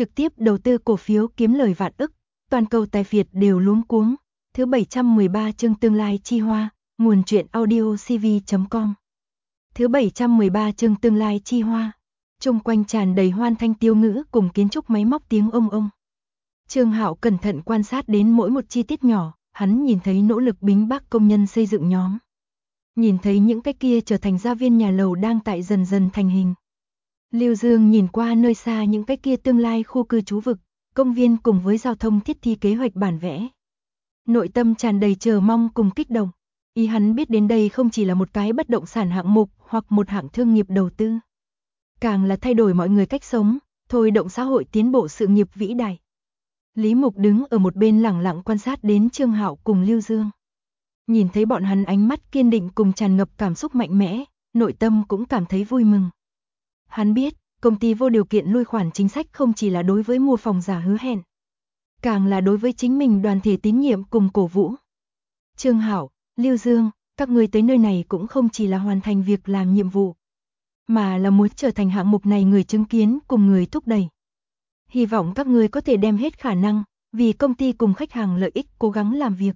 trực tiếp đầu tư cổ phiếu kiếm lời vạn ức, toàn cầu tài phiệt đều luống cuống. Thứ 713 chương tương lai chi hoa, nguồn truyện audio cv.com. Thứ 713 chương tương lai chi hoa. Chung quanh tràn đầy hoan thanh tiêu ngữ cùng kiến trúc máy móc tiếng ông ông. Trương Hạo cẩn thận quan sát đến mỗi một chi tiết nhỏ, hắn nhìn thấy nỗ lực bính bác công nhân xây dựng nhóm. Nhìn thấy những cái kia trở thành gia viên nhà lầu đang tại dần dần thành hình. Lưu Dương nhìn qua nơi xa những cái kia tương lai khu cư trú vực, công viên cùng với giao thông thiết thi kế hoạch bản vẽ. Nội tâm tràn đầy chờ mong cùng kích động. Ý hắn biết đến đây không chỉ là một cái bất động sản hạng mục hoặc một hạng thương nghiệp đầu tư. Càng là thay đổi mọi người cách sống, thôi động xã hội tiến bộ sự nghiệp vĩ đại. Lý Mục đứng ở một bên lẳng lặng quan sát đến Trương Hạo cùng Lưu Dương. Nhìn thấy bọn hắn ánh mắt kiên định cùng tràn ngập cảm xúc mạnh mẽ, nội tâm cũng cảm thấy vui mừng. Hắn biết, công ty vô điều kiện lui khoản chính sách không chỉ là đối với mua phòng giả hứa hẹn, càng là đối với chính mình đoàn thể tín nhiệm cùng cổ vũ. Trương Hạo, Lưu Dương, các ngươi tới nơi này cũng không chỉ là hoàn thành việc làm nhiệm vụ, mà là muốn trở thành hạng mục này người chứng kiến cùng người thúc đẩy. Hy vọng các ngươi có thể đem hết khả năng, vì công ty cùng khách hàng lợi ích cố gắng làm việc.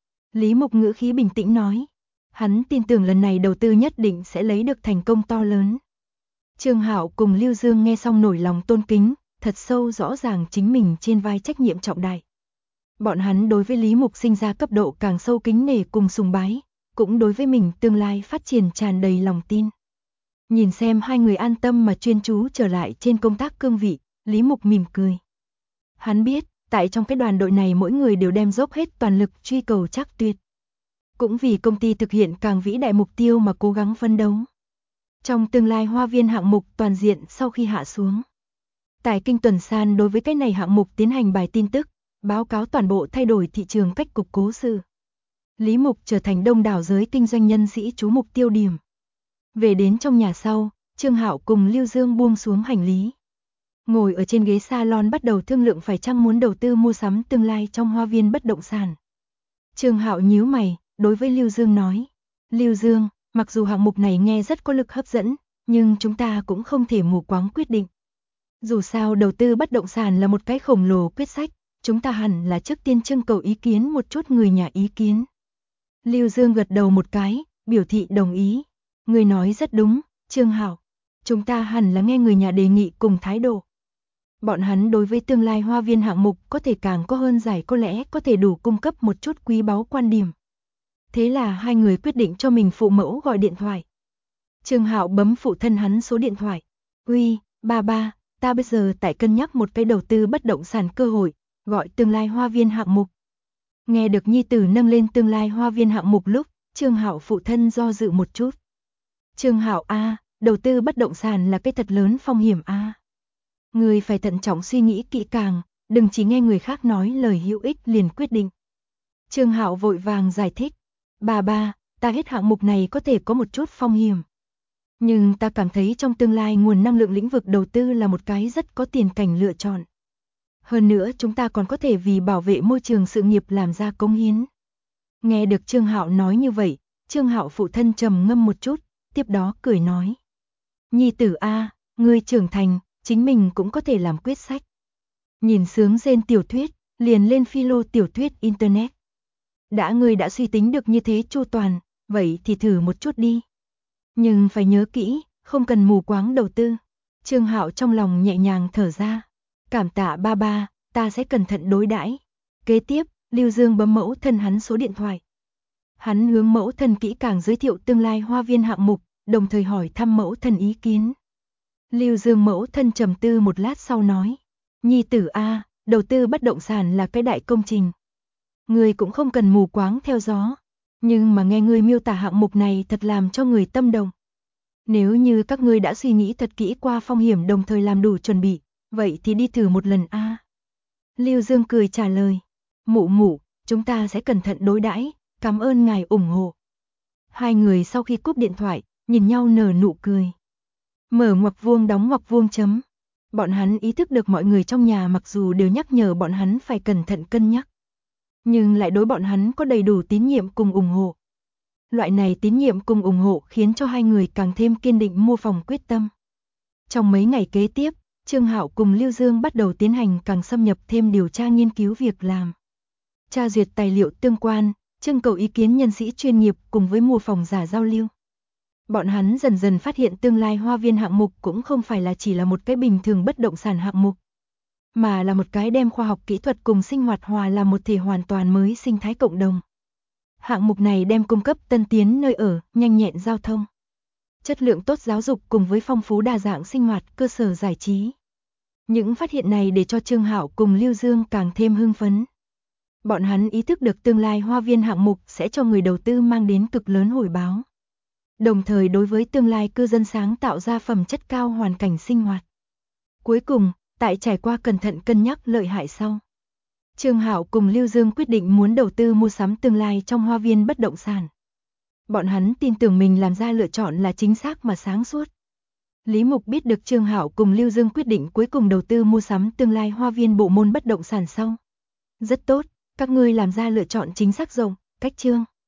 Lý Mục ngữ khí bình tĩnh nói. Hắn tin tưởng lần này đầu tư nhất định sẽ lấy được thành công to lớn. Trương Hạo cùng Lưu Dương nghe xong nổi lòng tôn kính, thật sâu rõ ràng chính mình trên vai trách nhiệm trọng đại. Bọn hắn đối với Lý Mục sinh ra cấp độ càng sâu kính nể cùng sùng bái, cũng đối với mình tương lai phát triển tràn đầy lòng tin. Nhìn xem hai người an tâm mà chuyên chú trở lại trên công tác cương vị, Lý Mục mỉm cười. Hắn biết, tại trong cái đoàn đội này mỗi người đều đem dốc hết toàn lực truy cầu chắc tuyệt. Cũng vì công ty thực hiện càng vĩ đại mục tiêu mà cố gắng phấn đấu. Trong tương lai hoa viên hạng mục toàn diện sau khi hạ xuống. Tài Kinh Tuần San đối với cái này hạng mục tiến hành bài tin tức, báo cáo toàn bộ thay đổi thị trường cách cục cố sự. Lý Mục trở thành đông đảo giới kinh doanh nhân sĩ chú mục tiêu điểm. Về đến trong nhà sau, Trương Hạo cùng Lưu Dương buông xuống hành lý. Ngồi ở trên ghế salon bắt đầu thương lượng phải chăng muốn đầu tư mua sắm tương lai trong hoa viên bất động sản. Trương Hạo nhíu mày, đối với Lưu Dương nói. Lưu Dương, mặc dù hạng mục này nghe rất có lực hấp dẫn, nhưng chúng ta cũng không thể mù quáng quyết định. Dù sao đầu tư bất động sản là một cái khổng lồ quyết sách, chúng ta hẳn là trước tiên trưng cầu ý kiến một chút người nhà ý kiến. Lưu Dương gật đầu một cái, biểu thị đồng ý. Người nói rất đúng, Trương Hạo. Chúng ta hẳn là nghe người nhà đề nghị cùng thái độ. Bọn hắn đối với tương lai hoa viên hạng mục có thể càng có hơn giải có lẽ có thể đủ cung cấp một chút quý báu quan điểm. Thế là hai người quyết định cho mình phụ mẫu gọi điện thoại. Trương Hạo bấm phụ thân hắn số điện thoại. Uy, ba, ta bây giờ tại cân nhắc một cái đầu tư bất động sản cơ hội, gọi tương lai hoa viên hạng mục. Nghe được nhi tử nâng lên tương lai hoa viên hạng mục lúc, Trương Hạo phụ thân do dự một chút. Trương Hạo a, đầu tư bất động sản là cái thật lớn phong hiểm a. Người phải thận trọng suy nghĩ kỹ càng, đừng chỉ nghe người khác nói lời hữu ích liền quyết định. Trương Hạo vội vàng giải thích. Ba, ta hết hạng mục này có thể có một chút phong hiểm. Nhưng ta cảm thấy trong tương lai nguồn năng lượng lĩnh vực đầu tư là một cái rất có tiền cảnh lựa chọn. Hơn nữa chúng ta còn có thể vì bảo vệ môi trường sự nghiệp làm ra cống hiến. Nghe được Trương Hạo nói như vậy, Trương Hạo phụ thân trầm ngâm một chút, tiếp đó cười nói. Nhi tử a, ngươi trưởng thành, chính mình cũng có thể làm quyết sách. Nhìn sướng rên tiểu thuyết, liền lên philo tiểu thuyết internet. Ngươi đã suy tính được như thế chu toàn, vậy thì thử một chút đi. Nhưng phải nhớ kỹ, không cần mù quáng đầu tư. Trương Hạo trong lòng nhẹ nhàng thở ra. Cảm tạ ba, ta sẽ cẩn thận đối đãi. Kế tiếp, Lưu Dương bấm mẫu thân hắn số điện thoại. Hắn hướng mẫu thân kỹ càng giới thiệu tương lai hoa viên hạng mục, đồng thời hỏi thăm mẫu thân ý kiến. Lưu Dương mẫu thân trầm tư một lát sau nói. Nhi tử a, đầu tư bất động sản là cái đại công trình. Ngươi cũng không cần mù quáng theo gió. Nhưng mà nghe ngươi miêu tả hạng mục này thật làm cho người tâm động. Nếu như các ngươi đã suy nghĩ thật kỹ qua phong hiểm đồng thời làm đủ chuẩn bị, vậy thì đi thử một lần a. Lưu Dương cười trả lời. Mụ, chúng ta sẽ cẩn thận đối đãi, cảm ơn ngài ủng hộ. Hai người sau khi cúp điện thoại, nhìn nhau nở nụ cười. Mở ngoặc vuông đóng ngoặc vuông chấm. Bọn hắn ý thức được mọi người trong nhà mặc dù đều nhắc nhở bọn hắn phải cẩn thận cân nhắc, nhưng lại đối bọn hắn có đầy đủ tín nhiệm cùng ủng hộ. Loại này tín nhiệm cùng ủng hộ khiến cho hai người càng thêm kiên định mua phòng quyết tâm. Trong mấy ngày kế tiếp, Trương Hạo cùng Lưu Dương bắt đầu tiến hành càng xâm nhập thêm điều tra nghiên cứu việc làm. Tra duyệt tài liệu tương quan, trưng cầu ý kiến nhân sĩ chuyên nghiệp cùng với mô phỏng giả giao lưu. Bọn hắn dần dần phát hiện tương lai hoa viên hạng mục cũng không phải là chỉ là một cái bình thường bất động sản hạng mục, mà là một cái đem khoa học kỹ thuật cùng sinh hoạt hòa làm một thể hoàn toàn mới sinh thái cộng đồng. Hạng mục này đem cung cấp tân tiến nơi ở, nhanh nhẹn giao thông, chất lượng tốt giáo dục cùng với phong phú đa dạng sinh hoạt cơ sở giải trí. Những phát hiện này để cho Trương Hạo cùng Lưu Dương càng thêm hưng phấn. Bọn hắn ý thức được tương lai hoa viên hạng mục sẽ cho người đầu tư mang đến cực lớn hồi báo. Đồng thời đối với tương lai cư dân sáng tạo ra phẩm chất cao hoàn cảnh sinh hoạt. Cuối cùng, tại trải qua cẩn thận cân nhắc lợi hại sau, Trương Hạo cùng Lưu Dương quyết định muốn đầu tư mua sắm tương lai trong hoa viên bất động sản. Bọn hắn tin tưởng mình làm ra lựa chọn là chính xác mà sáng suốt. Lý Mục biết được Trương Hạo cùng Lưu Dương quyết định cuối cùng đầu tư mua sắm tương lai hoa viên bộ môn bất động sản sau. Rất tốt, các ngươi làm ra lựa chọn chính xác rồi, cách Trương